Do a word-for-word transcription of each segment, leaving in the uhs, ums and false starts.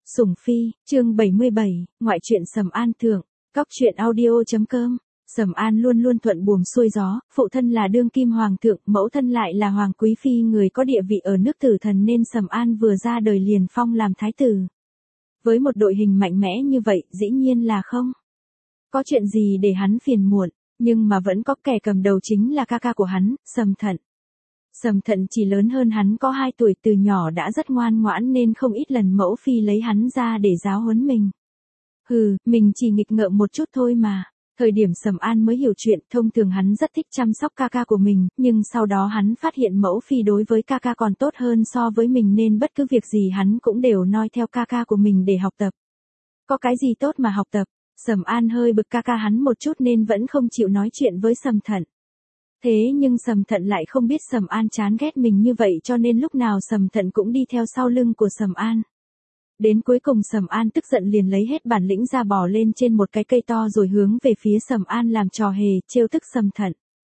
Sủng Phi, chương bảy mươi bảy, ngoại truyện Sầm An thượng, cóc truyện audio chấm com. Sầm An luôn luôn thuận buồm xuôi gió, phụ thân là đương kim hoàng thượng, mẫu thân lại là hoàng quý phi người có địa vị ở nước Tử Thần nên Sầm An vừa ra đời liền phong làm thái tử. Với một đội hình mạnh mẽ như vậy, dĩ nhiên là không có chuyện gì để hắn phiền muộn, nhưng mà vẫn có kẻ cầm đầu chính là ca ca của hắn, Sầm Thận. Sầm Thận chỉ lớn hơn hắn có hai tuổi, từ nhỏ đã rất ngoan ngoãn nên không ít lần mẫu phi lấy hắn ra để giáo huấn mình. Hừ, mình chỉ nghịch ngợm một chút thôi mà. Thời điểm Sầm An mới hiểu chuyện, thông thường hắn rất thích chăm sóc ca ca của mình, nhưng sau đó hắn phát hiện mẫu phi đối với ca ca còn tốt hơn so với mình nên bất cứ việc gì hắn cũng đều noi theo ca ca của mình để học tập. Có cái gì tốt mà học tập? Sầm An hơi bực ca ca hắn một chút nên vẫn không chịu nói chuyện với Sầm Thận. Thế nhưng Sầm Thận lại không biết Sầm An chán ghét mình như vậy cho nên lúc nào Sầm Thận cũng đi theo sau lưng của Sầm An. Đến cuối cùng Sầm An tức giận liền lấy hết bản lĩnh ra bò lên trên một cái cây to rồi hướng về phía Sầm An làm trò hề, trêu tức Sầm Thận.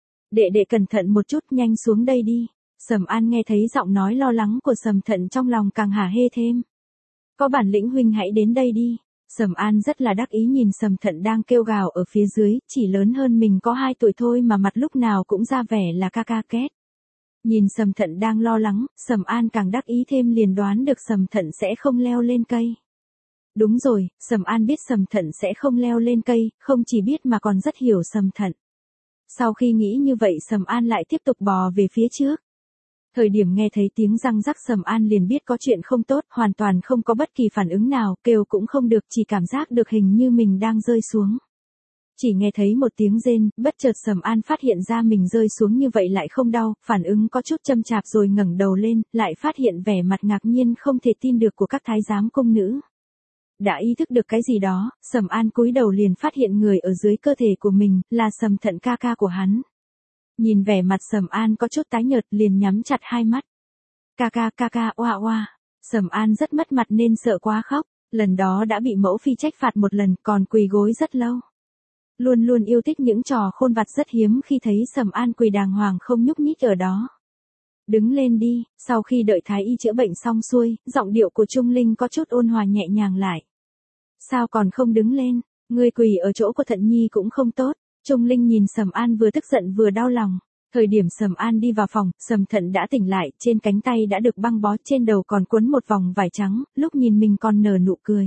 Đệ đệ cẩn thận một chút, nhanh xuống đây đi. Sầm An nghe thấy giọng nói lo lắng của Sầm Thận trong lòng càng hả hê thêm. Có bản lĩnh huynh hãy đến đây đi. Sầm An rất là đắc ý nhìn Sầm Thận đang kêu gào ở phía dưới, chỉ lớn hơn mình có hai tuổi thôi mà mặt lúc nào cũng ra vẻ là ca ca két. Nhìn Sầm Thận đang lo lắng, Sầm An càng đắc ý thêm liền đoán được Sầm Thận sẽ không leo lên cây. Đúng rồi, Sầm An biết Sầm Thận sẽ không leo lên cây, không chỉ biết mà còn rất hiểu Sầm Thận. Sau khi nghĩ như vậy Sầm An lại tiếp tục bò về phía trước. Thời điểm nghe thấy tiếng răng rắc Sầm An liền biết có chuyện không tốt, hoàn toàn không có bất kỳ phản ứng nào, kêu cũng không được, chỉ cảm giác được hình như mình đang rơi xuống. Chỉ nghe thấy một tiếng rên, bất chợt Sầm An phát hiện ra mình rơi xuống như vậy lại không đau, phản ứng có chút châm chạp rồi ngẩng đầu lên, lại phát hiện vẻ mặt ngạc nhiên không thể tin được của các thái giám cung nữ. Đã ý thức được cái gì đó, Sầm An cúi đầu liền phát hiện người ở dưới cơ thể của mình, là Sầm Thận ca ca của hắn. Nhìn vẻ mặt Sầm An có chút tái nhợt liền nhắm chặt hai mắt. Ca ca ca ca oa oa. Sầm An rất mất mặt nên sợ quá khóc, lần đó đã bị mẫu phi trách phạt một lần còn quỳ gối rất lâu. Luôn luôn yêu thích những trò khôn vặt rất hiếm khi thấy Sầm An quỳ đàng hoàng không nhúc nhích ở đó. Đứng lên đi, sau khi đợi thái y chữa bệnh xong xuôi, giọng điệu của Trung Linh có chút ôn hòa nhẹ nhàng lại. Sao còn không đứng lên, ngươi quỳ ở chỗ của Thận Nhi cũng không tốt. Trung Linh nhìn Sầm An vừa tức giận vừa đau lòng. Thời điểm Sầm An đi vào phòng, Sầm Thận đã tỉnh lại, trên cánh tay đã được băng bó, trên đầu còn quấn một vòng vải trắng, lúc nhìn mình còn nở nụ cười.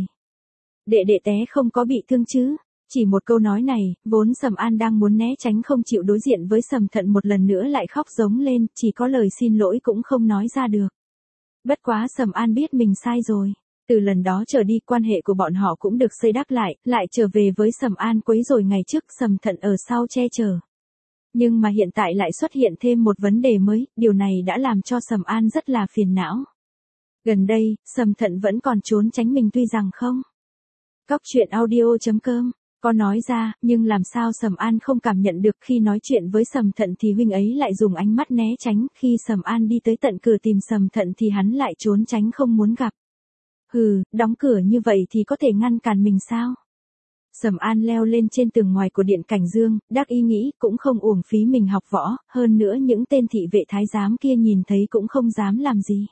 Đệ đệ té không có bị thương chứ? Chỉ một câu nói này, vốn Sầm An đang muốn né tránh không chịu đối diện với Sầm Thận một lần nữa lại khóc giống lên, chỉ có lời xin lỗi cũng không nói ra được. Bất quá Sầm An biết mình sai rồi. Từ lần đó trở đi quan hệ của bọn họ cũng được xây đắp lại, lại trở về với Sầm An quấy rồi ngày trước Sầm Thận ở sau che chở. Nhưng mà hiện tại lại xuất hiện thêm một vấn đề mới, điều này đã làm cho Sầm An rất là phiền não. Gần đây, Sầm Thận vẫn còn trốn tránh mình tuy rằng không. Cóc truyện audio chấm com có nói ra, nhưng làm sao Sầm An không cảm nhận được khi nói chuyện với Sầm Thận thì huynh ấy lại dùng ánh mắt né tránh, khi Sầm An đi tới tận cửa tìm Sầm Thận thì hắn lại trốn tránh không muốn gặp. Hừ, đóng cửa như vậy thì có thể ngăn cản mình sao? Sầm An leo lên trên tường ngoài của điện Cảnh Dương, đắc ý nghĩ cũng không uổng phí mình học võ, hơn nữa những tên thị vệ thái giám kia nhìn thấy cũng không dám làm gì.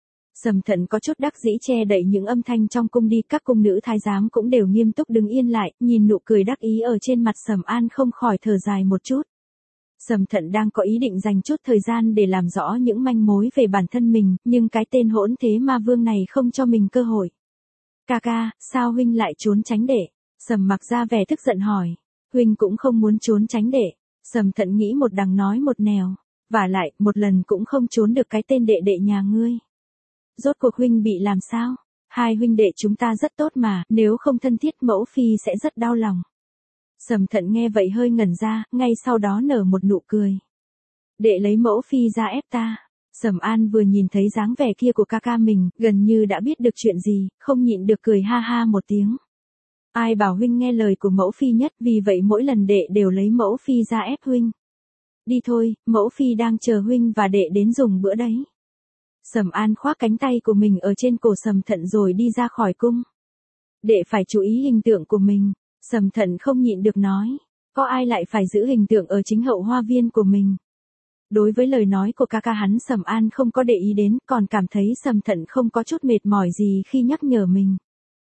Sầm Thận có chút đắc dĩ che đậy những âm thanh trong cung đi, các cung nữ thái giám cũng đều nghiêm túc đứng yên lại, nhìn nụ cười đắc ý ở trên mặt Sầm An không khỏi thở dài một chút. Sầm Thận đang có ý định dành chút thời gian để làm rõ những manh mối về bản thân mình, nhưng cái tên hỗn thế ma vương này không cho mình cơ hội. Ca ca, sao huynh lại trốn tránh đệ? Sầm Mặc ra vẻ tức giận hỏi. Huynh cũng không muốn trốn tránh đệ. Sầm Thận nghĩ một đằng nói một nẻo. Vả lại, một lần cũng không trốn được cái tên đệ đệ nhà ngươi. Rốt cuộc huynh bị làm sao? Hai huynh đệ chúng ta rất tốt mà, nếu không thân thiết mẫu phi sẽ rất đau lòng. Sầm Thận nghe vậy hơi ngẩn ra, ngay sau đó nở một nụ cười. Đệ lấy mẫu phi ra ép ta. Sầm An vừa nhìn thấy dáng vẻ kia của ca ca mình, gần như đã biết được chuyện gì, không nhịn được cười ha ha một tiếng. Ai bảo huynh nghe lời của mẫu phi nhất, vì vậy mỗi lần đệ đều lấy mẫu phi ra ép huynh. Đi thôi, mẫu phi đang chờ huynh và đệ đến dùng bữa đấy. Sầm An khoác cánh tay của mình ở trên cổ Sầm Thận rồi đi ra khỏi cung. Đệ phải chú ý hình tượng của mình. Sầm Thận không nhịn được nói, có ai lại phải giữ hình tượng ở chính hậu hoa viên của mình. Đối với lời nói của ca ca hắn Sầm An không có để ý đến, còn cảm thấy Sầm Thận không có chút mệt mỏi gì khi nhắc nhở mình.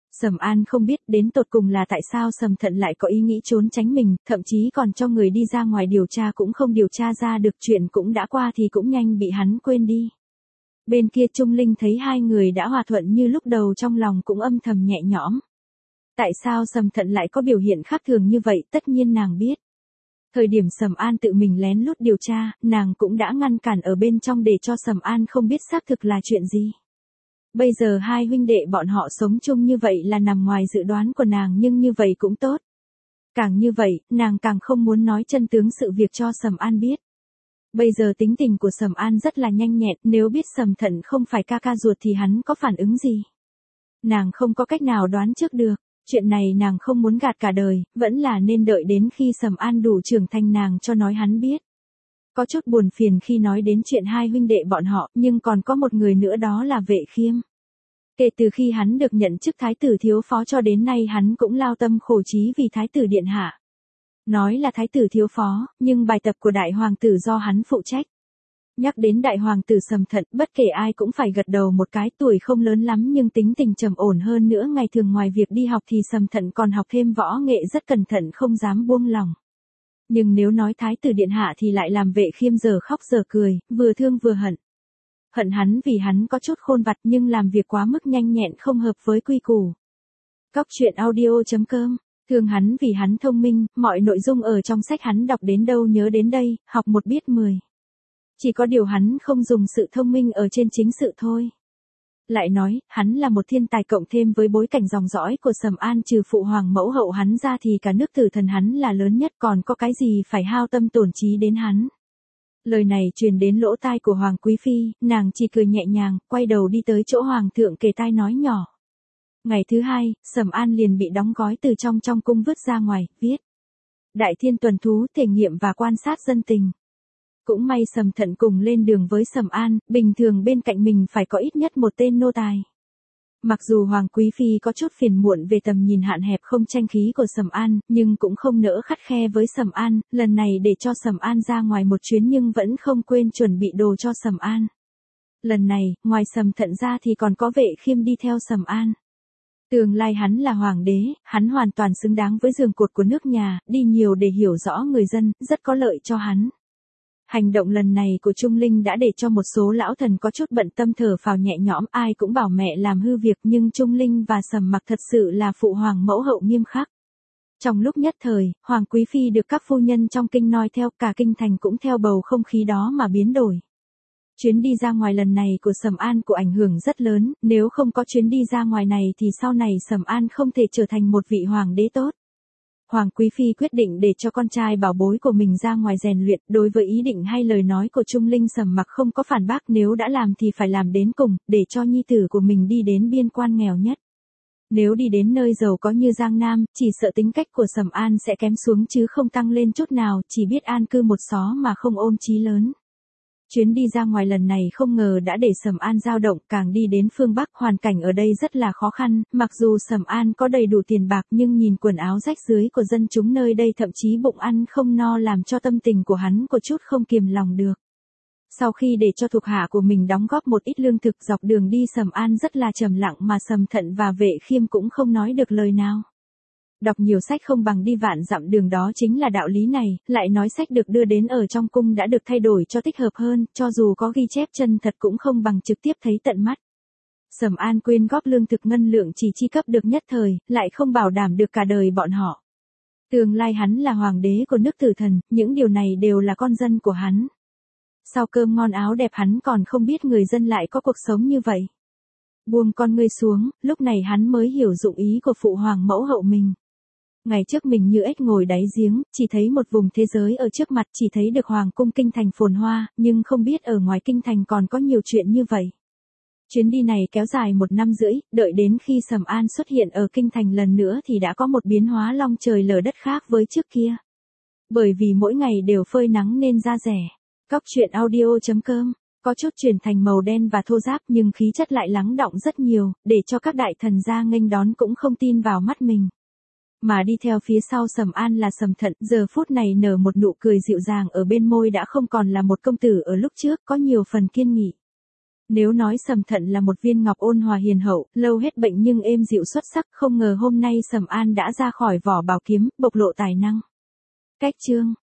Sầm An không biết đến tột cùng là tại sao Sầm Thận lại có ý nghĩ trốn tránh mình, thậm chí còn cho người đi ra ngoài điều tra cũng không điều tra ra được, chuyện cũng đã qua thì cũng nhanh bị hắn quên đi. Bên kia Trung Linh thấy hai người đã hòa thuận như lúc đầu, trong lòng cũng âm thầm nhẹ nhõm. Tại sao Sầm Thận lại có biểu hiện khác thường như vậy, tất nhiên nàng biết. Thời điểm Sầm An tự mình lén lút điều tra, nàng cũng đã ngăn cản ở bên trong để cho Sầm An không biết xác thực là chuyện gì. Bây giờ hai huynh đệ bọn họ sống chung như vậy là nằm ngoài dự đoán của nàng, nhưng như vậy cũng tốt. Càng như vậy, nàng càng không muốn nói chân tướng sự việc cho Sầm An biết. Bây giờ tính tình của Sầm An rất là nhanh nhẹn, nếu biết Sầm Thận không phải ca ca ruột thì hắn có phản ứng gì. Nàng không có cách nào đoán trước được, chuyện này nàng không muốn gạt cả đời, vẫn là nên đợi đến khi Sầm An đủ trưởng thành nàng cho nói hắn biết. Có chút buồn phiền khi nói đến chuyện hai huynh đệ bọn họ, nhưng còn có một người nữa, đó là Vệ Khiêm. Kể từ khi hắn được nhận chức thái tử thiếu phó cho đến nay hắn cũng lao tâm khổ trí vì thái tử điện hạ. Nói là thái tử thiếu phó, nhưng bài tập của đại hoàng tử do hắn phụ trách. Nhắc đến đại hoàng tử Sầm Thận, bất kể ai cũng phải gật đầu một cái, tuổi không lớn lắm nhưng tính tình trầm ổn hơn nữa, ngày thường ngoài việc đi học thì Sầm Thận còn học thêm võ nghệ, rất cẩn thận không dám buông lòng. Nhưng nếu nói thái tử điện hạ thì lại làm Vệ Khiêm giờ khóc giờ cười, vừa thương vừa hận. Hận hắn vì hắn có chút khôn vặt nhưng làm việc quá mức nhanh nhẹn, không hợp với quy củ. Cóc truyện audio chấm com. Thương hắn vì hắn thông minh, mọi nội dung ở trong sách hắn đọc đến đâu nhớ đến đây, học một biết mười. Chỉ có điều hắn không dùng sự thông minh ở trên chính sự thôi. Lại nói, hắn là một thiên tài, cộng thêm với bối cảnh dòng dõi của Sầm An, trừ phụ hoàng mẫu hậu hắn ra thì cả nước Tử Thần hắn là lớn nhất, còn có cái gì phải hao tâm tổn trí đến hắn. Lời này truyền đến lỗ tai của Hoàng Quý Phi, nàng chỉ cười nhẹ nhàng, quay đầu đi tới chỗ Hoàng thượng kề tai nói nhỏ. Ngày thứ hai, Sầm An liền bị đóng gói từ trong trong cung vứt ra ngoài, viết. Đại thiên tuần thú, thể nghiệm và quan sát dân tình. Cũng may Sầm Thận cùng lên đường với Sầm An, bình thường bên cạnh mình phải có ít nhất một tên nô tài. Mặc dù Hoàng Quý Phi có chút phiền muộn về tầm nhìn hạn hẹp không tranh khí của Sầm An, nhưng cũng không nỡ khắt khe với Sầm An, lần này để cho Sầm An ra ngoài một chuyến nhưng vẫn không quên chuẩn bị đồ cho Sầm An. Lần này, ngoài Sầm Thận ra thì còn có Vệ Khiêm đi theo Sầm An. Tương lai hắn là hoàng đế, hắn hoàn toàn xứng đáng với giường cột của nước nhà, đi nhiều để hiểu rõ người dân, rất có lợi cho hắn. Hành động lần này của Trung Linh đã để cho một số lão thần có chút bận tâm, thở phào nhẹ nhõm, ai cũng bảo mẹ làm hư việc, nhưng Trung Linh và Sầm Mặc thật sự là phụ hoàng mẫu hậu nghiêm khắc. Trong lúc nhất thời, Hoàng Quý Phi được các phu nhân trong kinh noi theo, cả kinh thành cũng theo bầu không khí đó mà biến đổi. Chuyến đi ra ngoài lần này của Sầm An của ảnh hưởng rất lớn, nếu không có chuyến đi ra ngoài này thì sau này Sầm An không thể trở thành một vị hoàng đế tốt. Hoàng Quý Phi quyết định để cho con trai bảo bối của mình ra ngoài rèn luyện, đối với ý định hay lời nói của Trung Linh Sầm Mặc không có phản bác, nếu đã làm thì phải làm đến cùng, để cho nhi tử của mình đi đến biên quan nghèo nhất. Nếu đi đến nơi giàu có như Giang Nam, chỉ sợ tính cách của Sầm An sẽ kém xuống chứ không tăng lên chút nào, chỉ biết an cư một xó mà không ôm chí lớn. Chuyến đi ra ngoài lần này không ngờ đã để Sầm An dao động, càng đi đến phương Bắc, hoàn cảnh ở đây rất là khó khăn, mặc dù Sầm An có đầy đủ tiền bạc nhưng nhìn quần áo rách rưới của dân chúng nơi đây, thậm chí bụng ăn không no, làm cho tâm tình của hắn có chút không kiềm lòng được. Sau khi để cho thuộc hạ của mình đóng góp một ít lương thực, dọc đường đi Sầm An rất là trầm lặng, mà Sầm Thận và Vệ Khiêm cũng không nói được lời nào. Đọc nhiều sách không bằng đi vạn dặm đường, đó chính là đạo lý này, lại nói sách được đưa đến ở trong cung đã được thay đổi cho thích hợp hơn, cho dù có ghi chép chân thật cũng không bằng trực tiếp thấy tận mắt. Sầm An quyên góp lương thực ngân lượng chỉ chi cấp được nhất thời, lại không bảo đảm được cả đời bọn họ. Tương lai hắn là hoàng đế của nước Tử Thần, những điều này đều là con dân của hắn. Sau cơm ngon áo đẹp hắn còn không biết người dân lại có cuộc sống như vậy. Buông con ngươi xuống, lúc này hắn mới hiểu dụng ý của phụ hoàng mẫu hậu mình. Ngày trước mình như ếch ngồi đáy giếng, chỉ thấy một vùng thế giới ở trước mặt, chỉ thấy được hoàng cung kinh thành phồn hoa, nhưng không biết ở ngoài kinh thành còn có nhiều chuyện như vậy. Chuyến đi này kéo dài một năm rưỡi, đợi đến khi Sầm An xuất hiện ở kinh thành lần nữa thì đã có một biến hóa long trời lở đất khác với trước kia. Bởi vì mỗi ngày đều phơi nắng nên da rẻ. Cóc truyện audio chấm com có chút chuyển thành màu đen và thô ráp nhưng khí chất lại lắng đọng rất nhiều, để cho các đại thần gia nghênh đón cũng không tin vào mắt mình. Mà đi theo phía sau Sầm An là Sầm Thận, giờ phút này nở một nụ cười dịu dàng ở bên môi, đã không còn là một công tử ở lúc trước, có nhiều phần kiên nghị. Nếu nói Sầm Thận là một viên ngọc ôn hòa hiền hậu, lâu hết bệnh nhưng êm dịu xuất sắc, không ngờ hôm nay Sầm An đã ra khỏi vỏ bảo kiếm, bộc lộ tài năng. Cách chương